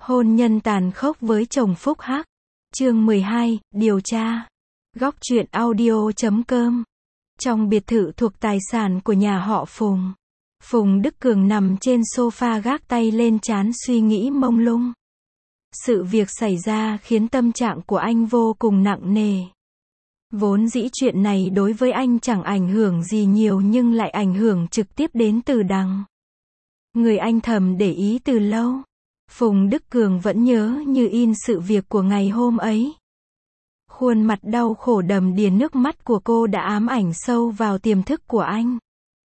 Hôn nhân tàn khốc với chồng phúc hắc. Chương 12, điều tra. Góc truyện audio.com. Trong biệt thự thuộc tài sản của nhà họ Phùng, Phùng Đức Cường nằm trên sofa gác tay lên trán suy nghĩ mông lung. Sự việc xảy ra khiến tâm trạng của anh vô cùng nặng nề. Vốn dĩ chuyện này đối với anh chẳng ảnh hưởng gì nhiều nhưng lại ảnh hưởng trực tiếp đến Từ Đằng. Người anh thầm để ý từ lâu. Phùng Đức Cường vẫn nhớ như in sự việc của ngày hôm ấy. Khuôn mặt đau khổ đầm đìa nước mắt của cô đã ám ảnh sâu vào tiềm thức của anh.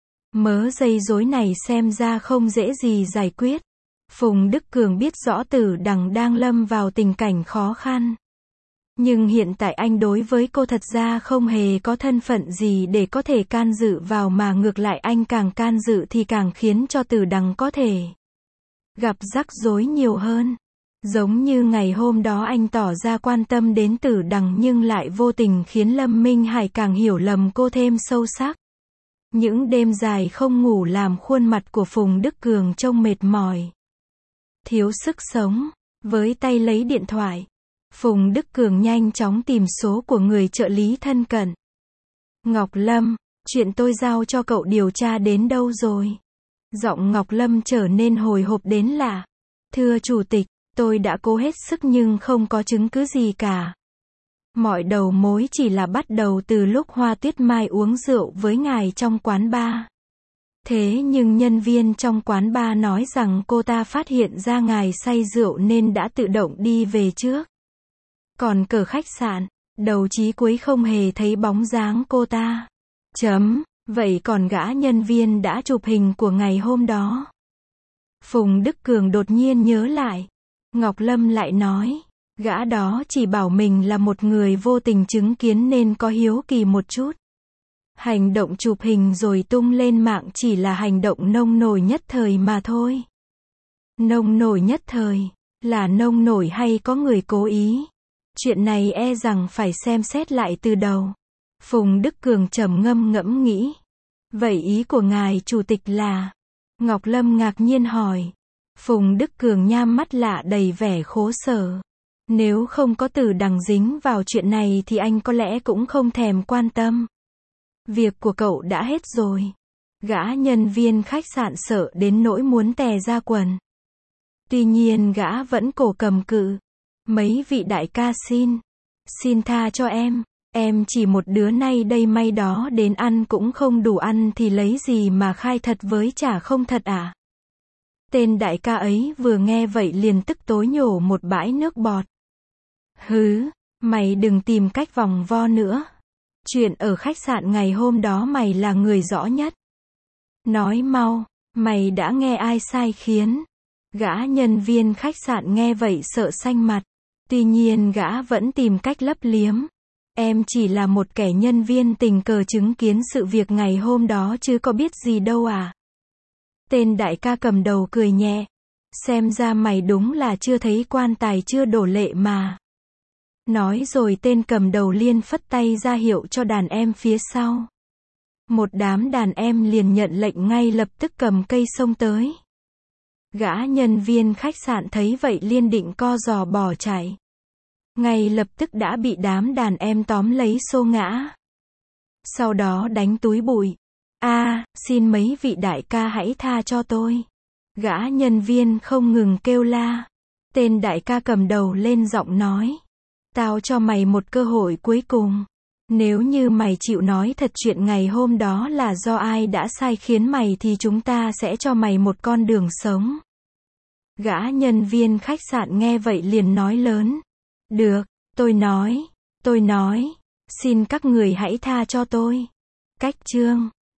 Mớ dây rối này xem ra không dễ gì giải quyết. Phùng Đức Cường biết rõ Từ Đằng đang lâm vào tình cảnh khó khăn. Nhưng hiện tại anh đối với cô thật ra không hề có thân phận gì để có thể can dự vào, mà ngược lại anh càng can dự thì càng khiến cho Từ Đằng có thể gặp rắc rối nhiều hơn. Giống như ngày hôm đó anh tỏ ra quan tâm đến Từ Đằng nhưng lại vô tình khiến Lâm Minh Hải càng hiểu lầm cô thêm sâu sắc. Những đêm dài không ngủ làm khuôn mặt của Phùng Đức Cường trông mệt mỏi, thiếu sức sống. Với tay lấy điện thoại, Phùng Đức Cường nhanh chóng tìm số của người trợ lý thân cận. Ngọc Lâm, chuyện tôi giao cho cậu điều tra đến đâu rồi? Giọng Ngọc Lâm trở nên hồi hộp đến lạ. Thưa chủ tịch, tôi đã cố hết sức nhưng không có chứng cứ gì cả. Mọi đầu mối chỉ là bắt đầu từ lúc Hoa Tuyết Mai uống rượu với ngài trong quán bar. Thế nhưng nhân viên trong quán bar nói rằng cô ta phát hiện ra ngài say rượu nên đã tự động đi về trước. Còn cửa khách sạn, đầu chí cuối không hề thấy bóng dáng cô ta. Vậy còn gã nhân viên đã chụp hình của ngày hôm đó? Phùng Đức Cường đột nhiên nhớ lại. Ngọc Lâm lại nói, gã đó chỉ bảo mình là một người vô tình chứng kiến nên có hiếu kỳ một chút. Hành động chụp hình rồi tung lên mạng chỉ là hành động nông nổi nhất thời mà thôi. Nông nổi nhất thời, là nông nổi hay có người cố ý? Chuyện này e rằng phải xem xét lại từ đầu. Phùng Đức Cường trầm ngâm ngẫm nghĩ. Vậy ý của ngài chủ tịch là? Ngọc Lâm ngạc nhiên hỏi. Phùng Đức Cường nham mắt lạ đầy vẻ khổ sở. Nếu không có Từ Đằng dính vào chuyện này thì anh có lẽ cũng không thèm quan tâm. Việc của cậu đã hết rồi. Gã nhân viên khách sạn sợ đến nỗi muốn tè ra quần. Tuy nhiên gã vẫn cổ cầm cự. Mấy vị đại ca xin tha cho em chỉ một đứa nay đây may đó đến ăn cũng không đủ ăn thì lấy gì mà khai thật với chả không thật à? Tên đại ca ấy vừa nghe vậy liền tức tối nhổ một bãi nước bọt. Hứ, mày đừng tìm cách vòng vo nữa. Chuyện ở khách sạn ngày hôm đó mày là người rõ nhất. Nói mau, mày đã nghe ai sai khiến? Gã nhân viên khách sạn nghe vậy sợ xanh mặt. Tuy nhiên gã vẫn tìm cách lấp liếm. Em chỉ là một kẻ nhân viên tình cờ chứng kiến sự việc ngày hôm đó chứ có biết gì đâu à. Tên đại ca cầm đầu cười nhẹ. Xem ra mày đúng là chưa thấy quan tài chưa đổ lệ mà. Nói rồi tên cầm đầu liền phất tay ra hiệu cho đàn em phía sau. Một đám đàn em liền nhận lệnh ngay lập tức cầm cây xông tới. Gã nhân viên khách sạn thấy vậy liền định co giò bỏ chạy. Ngay lập tức đã bị đám đàn em tóm lấy xô ngã. Sau đó đánh túi bụi. Xin mấy vị đại ca hãy tha cho tôi. Gã nhân viên không ngừng kêu la. Tên đại ca cầm đầu lên giọng nói. Tao cho mày một cơ hội cuối cùng. Nếu như mày chịu nói thật chuyện ngày hôm đó là do ai đã sai khiến mày thì chúng ta sẽ cho mày một con đường sống. Gã nhân viên khách sạn nghe vậy liền nói lớn. Được, tôi nói, xin các người hãy tha cho tôi. Cách chương